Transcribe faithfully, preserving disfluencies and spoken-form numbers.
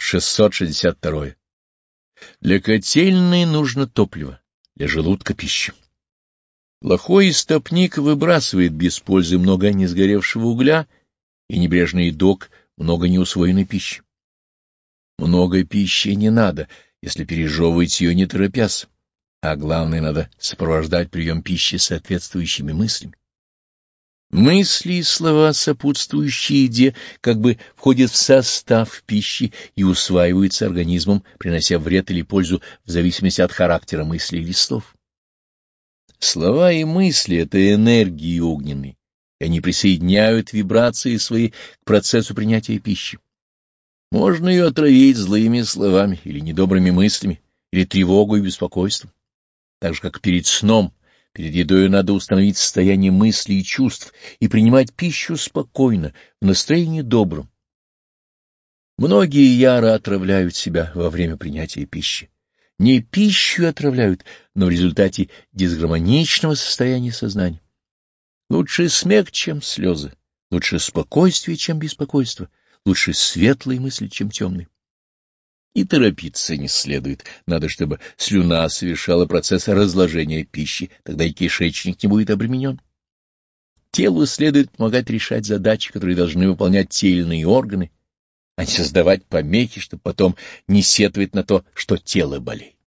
шестьсот шестьдесят два. Для котельной нужно топливо, для желудка пища. Плохой истопник выбрасывает без пользы много несгоревшего угля, и небрежный док много неусвоенной пищи. Много пищи не надо, если пережевывать ее не торопясь, а главное, надо сопровождать прием пищи соответствующими мыслями. Мысли и слова, сопутствующие еде, как бы входят в состав пищи и усваиваются организмом, принося вред или пользу в зависимости от характера мыслей или слов. Слова и мысли — это энергии огненные, и они присоединяют вибрации свои к процессу принятия пищи. Можно ее отравить злыми словами или недобрыми мыслями, или тревогой и беспокойством. Так же, как перед сном, перед едой надо установить состояние мыслей и чувств и принимать пищу спокойно, в настроении добром. Многие яро отравляют себя во время принятия пищи. Не пищу отравляют, но в результате дисгармоничного состояния сознания. Лучше смех, чем слезы, лучше спокойствие, чем беспокойство, лучше светлые мысли, чем темные. И торопиться не следует. Надо, чтобы слюна совершала процесс разложения пищи, тогда и кишечник не будет обременен. Телу следует помогать решать задачи, которые должны выполнять те или иные органы, а не создавать помехи, чтобы потом не сетовать на то, что тело болеет.